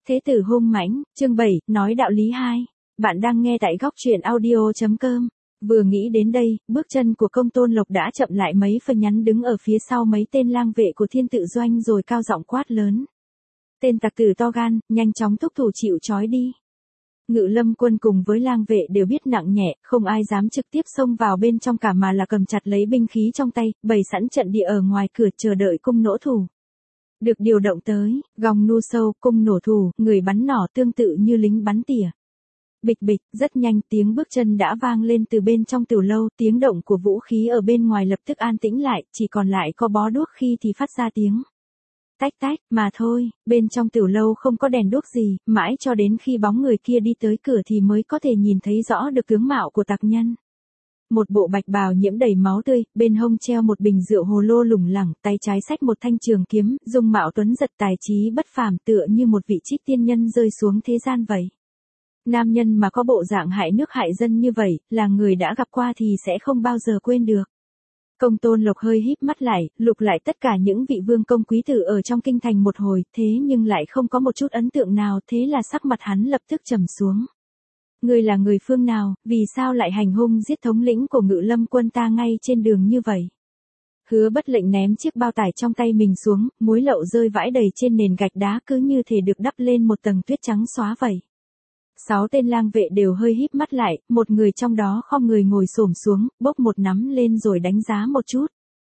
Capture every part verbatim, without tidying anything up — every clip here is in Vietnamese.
Thế tử hung mãnh, chương bảy, nói đạo lý hai. Bạn đang nghe tại góc truyện audio chấm com. Vừa nghĩ đến đây, bước chân của Công Tôn Lộc đã chậm lại mấy phần, nhắn đứng ở phía sau mấy tên lang vệ của Thiên Tự Doanh rồi cao giọng quát lớn. Tên tặc tử to gan, nhanh chóng thúc thủ chịu trói đi. Ngự Lâm Quân cùng với lang vệ đều biết nặng nhẹ, không ai dám trực tiếp xông vào bên trong cả mà là cầm chặt lấy binh khí trong tay, bày sẵn trận địa ở ngoài cửa chờ đợi cung nổ thủ. Được điều động tới, gòng nu sâu, cung nổ thủ, người bắn nỏ tương tự như lính bắn tỉa. Bịch bịch, rất nhanh tiếng bước chân đã vang lên từ bên trong tiểu lâu, tiếng động của vũ khí ở bên ngoài lập tức an tĩnh lại, chỉ còn lại có bó đuốc khi thì phát ra tiếng tách tách, mà thôi, bên trong tiểu lâu không có đèn đuốc gì, mãi cho đến khi bóng người kia đi tới cửa thì mới có thể nhìn thấy rõ được tướng mạo của tặc nhân. Một bộ bạch bào nhiễm đầy máu tươi, bên hông treo một bình rượu hồ lô lủng lẳng, tay trái xách một thanh trường kiếm, dung mạo tuấn giật tài trí bất phàm tựa như một vị trích tiên nhân rơi xuống thế gian vậy. Nam nhân mà có bộ dạng hại nước hại dân như vậy, là người đã gặp qua thì sẽ không bao giờ quên được. Công Tôn Lộc hơi híp mắt lại, lục lại tất cả những vị vương công quý tử ở trong kinh thành một hồi, thế nhưng lại không có một chút ấn tượng nào, thế là sắc mặt hắn lập tức trầm xuống. Ngươi là người phương nào, vì sao lại hành hung giết thống lĩnh của Ngự Lâm Quân ta ngay trên đường như vậy? Hứa Bất Lệnh ném chiếc bao tải trong tay mình xuống, muối lậu rơi vãi đầy trên nền gạch đá cứ như thể được đắp lên một tầng tuyết trắng xóa vậy. Sáu tên lang vệ đều hơi híp mắt lại, một người trong đó khom người ngồi xổm xuống, bốc một nắm lên rồi đánh giá một chút.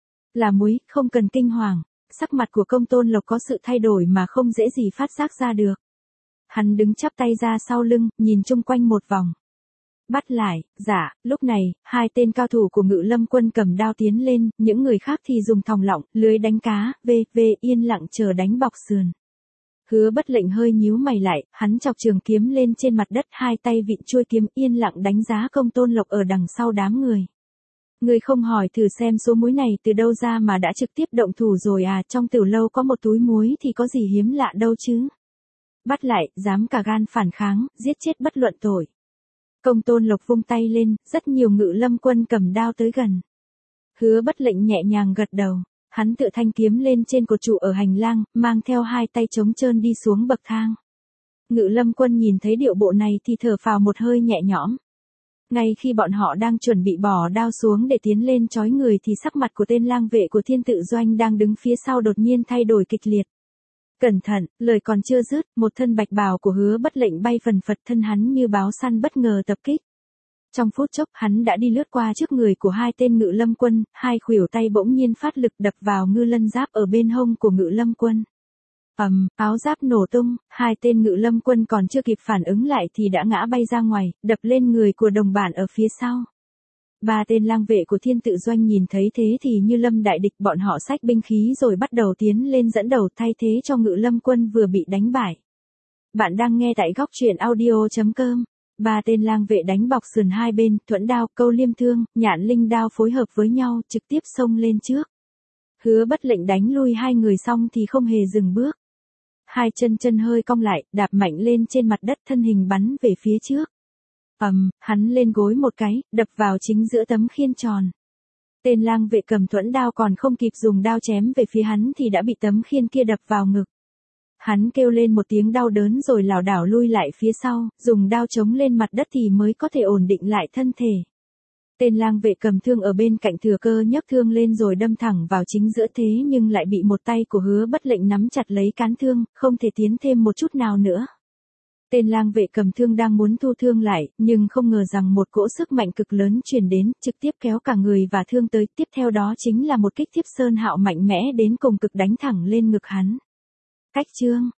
Là muối, không cần kinh hoàng. Sắc mặt của Công Tôn Lộc có sự thay đổi mà không dễ gì phát giác ra được. Hắn đứng chắp tay ra sau lưng, nhìn chung quanh một vòng. Bắt lại, dạ, lúc này, hai tên cao thủ của Ngự Lâm Quân cầm đao tiến lên, những người khác thì dùng thòng lọng, lưới đánh cá, vê, vê, yên lặng chờ đánh bọc sườn. Hứa Bất Lệnh hơi nhíu mày lại, hắn chọc trường kiếm lên trên mặt đất, hai tay vịn chuôi kiếm yên lặng đánh giá Công Tôn Lộc ở đằng sau đám người. Người không hỏi thử xem số muối này từ đâu ra mà đã trực tiếp động thủ rồi à, trong tiểu lâu có một túi muối thì có gì hiếm lạ đâu chứ. Bắt lại, dám cả gan phản kháng, giết chết bất luận tội. Công Tôn Lộc vung tay lên, rất nhiều Ngự Lâm Quân cầm đao tới gần. Hứa Bất Lệnh nhẹ nhàng gật đầu, hắn tựa thanh kiếm lên trên cột trụ ở hành lang, mang theo hai tay trống trơn đi xuống bậc thang. Ngự Lâm Quân nhìn thấy điệu bộ này thì thở phào một hơi nhẹ nhõm. Ngay khi bọn họ đang chuẩn bị bỏ đao xuống để tiến lên trói người thì sắc mặt của tên lang vệ của Thiên Tự Doanh đang đứng phía sau đột nhiên thay đổi kịch liệt. Cẩn thận, lời còn chưa dứt, một thân bạch bào của Hứa Bất Lệnh bay phần phật, thân hắn như báo săn bất ngờ tập kích. Trong phút chốc hắn đã đi lướt qua trước người của hai tên Ngự Lâm Quân, hai khuỷu tay bỗng nhiên phát lực đập vào ngư lân giáp ở bên hông của Ngự Lâm Quân. Ầm, um, áo giáp nổ tung, hai tên Ngự Lâm Quân còn chưa kịp phản ứng lại thì đã ngã bay ra ngoài, đập lên người của đồng bạn ở phía sau. Ba tên lang vệ của Thiên Tự Doanh nhìn thấy thế thì như lâm đại địch, bọn họ xách binh khí rồi bắt đầu tiến lên dẫn đầu thay thế cho Ngự Lâm Quân vừa bị đánh bại. Bạn đang nghe tại góc truyện audio chấm com. Ba tên lang vệ đánh bọc sườn hai bên, thuẫn đao, câu liêm thương, nhạn linh đao phối hợp với nhau, trực tiếp xông lên trước. Hứa Bất Lệnh đánh lui hai người xong thì không hề dừng bước. Hai chân chân hơi cong lại, đạp mạnh lên trên mặt đất, thân hình bắn về phía trước. Ầm, um, hắn lên gối một cái, đập vào chính giữa tấm khiên tròn. Tên lang vệ cầm thuẫn đao còn không kịp dùng đao chém về phía hắn thì đã bị tấm khiên kia đập vào ngực. Hắn kêu lên một tiếng đau đớn rồi lảo đảo lui lại phía sau, dùng đao chống lên mặt đất thì mới có thể ổn định lại thân thể. Tên lang vệ cầm thương ở bên cạnh thừa cơ nhấc thương lên rồi đâm thẳng vào chính giữa, thế nhưng lại bị một tay của Hứa Bất Lệnh nắm chặt lấy cán thương, không thể tiến thêm một chút nào nữa. Tên lang vệ cầm thương đang muốn thu thương lại, nhưng không ngờ rằng một cỗ sức mạnh cực lớn truyền đến, trực tiếp kéo cả người và thương tới, tiếp theo đó chính là một kích Thiếp Sơn Hạo mạnh mẽ đến cùng cực đánh thẳng lên ngực hắn. Cách chương,